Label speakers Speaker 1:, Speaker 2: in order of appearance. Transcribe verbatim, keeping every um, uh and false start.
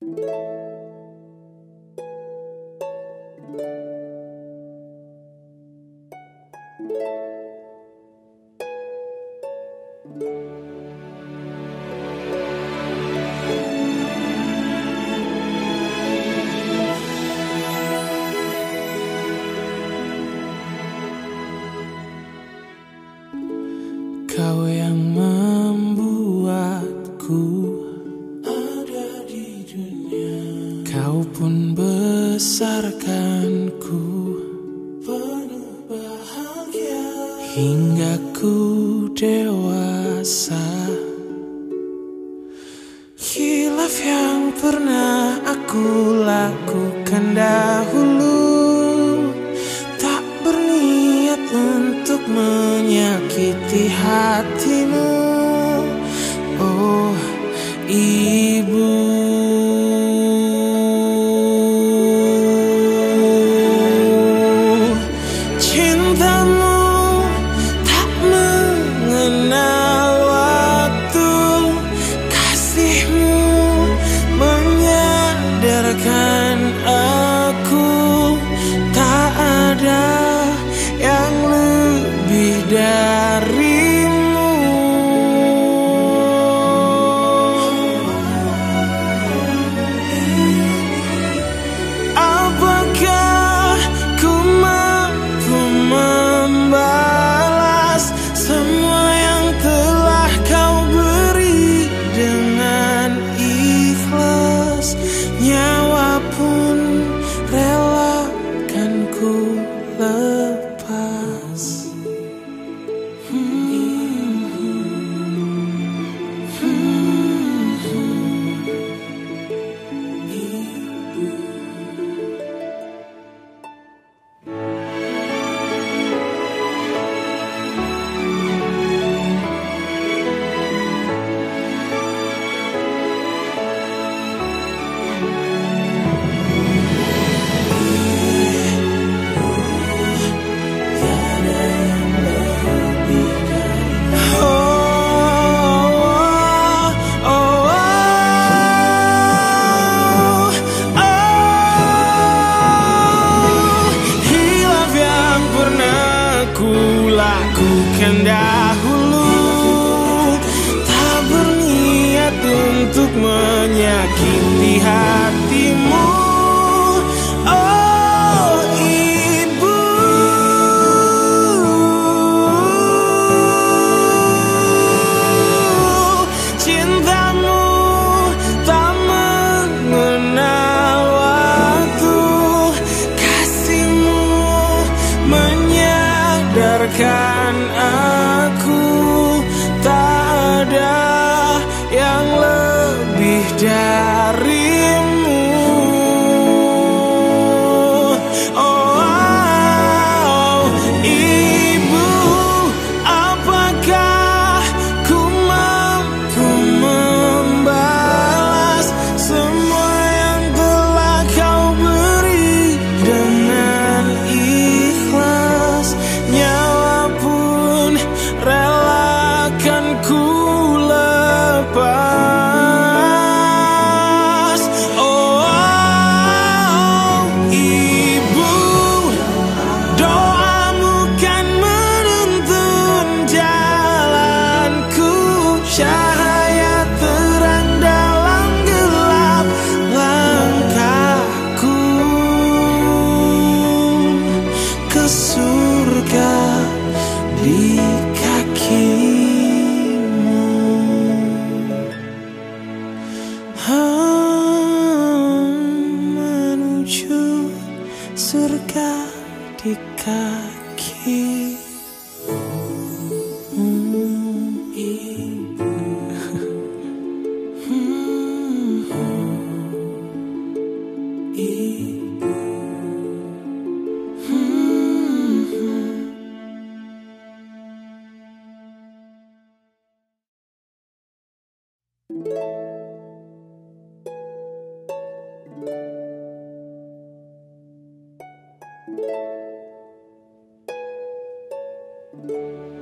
Speaker 1: Kau yang membuatku ada di dunia. Kau pun besarkanku penuh bahagia hingga ku dewasa. Khilaf yang pernah aku lakukan dahulu tak berniat untuk menyakiti hatimu, oh ibu. Cintamu tak mengenal waktu, kasihmu menyadarkan aku tak ada yang lebih darimu. Apakah ku mampu membalas semua yang telah kau beri dengan ikhlas? Nyawa pun relakan ku lepas. Lakukan dahulu tak berniat untuk menyakiti hatimu, oh ibu. Cintamu tak mengenal waktu, kasihmu menyadarkan aku tak ada yang lebih darimu. Oh, oh ibu, apakah ku mampu membalas semua yang telah kau beri dengan ikhlas? Nyawa pun relakan ku lepas. Oh, oh ibu, doamu kan menuntun jalanku, cahaya terang dalam gelap langkahku ke surga di kakimu. Oh, menuju surga di kaki. Hmm, ibu. Hmm, ibu. Hmm.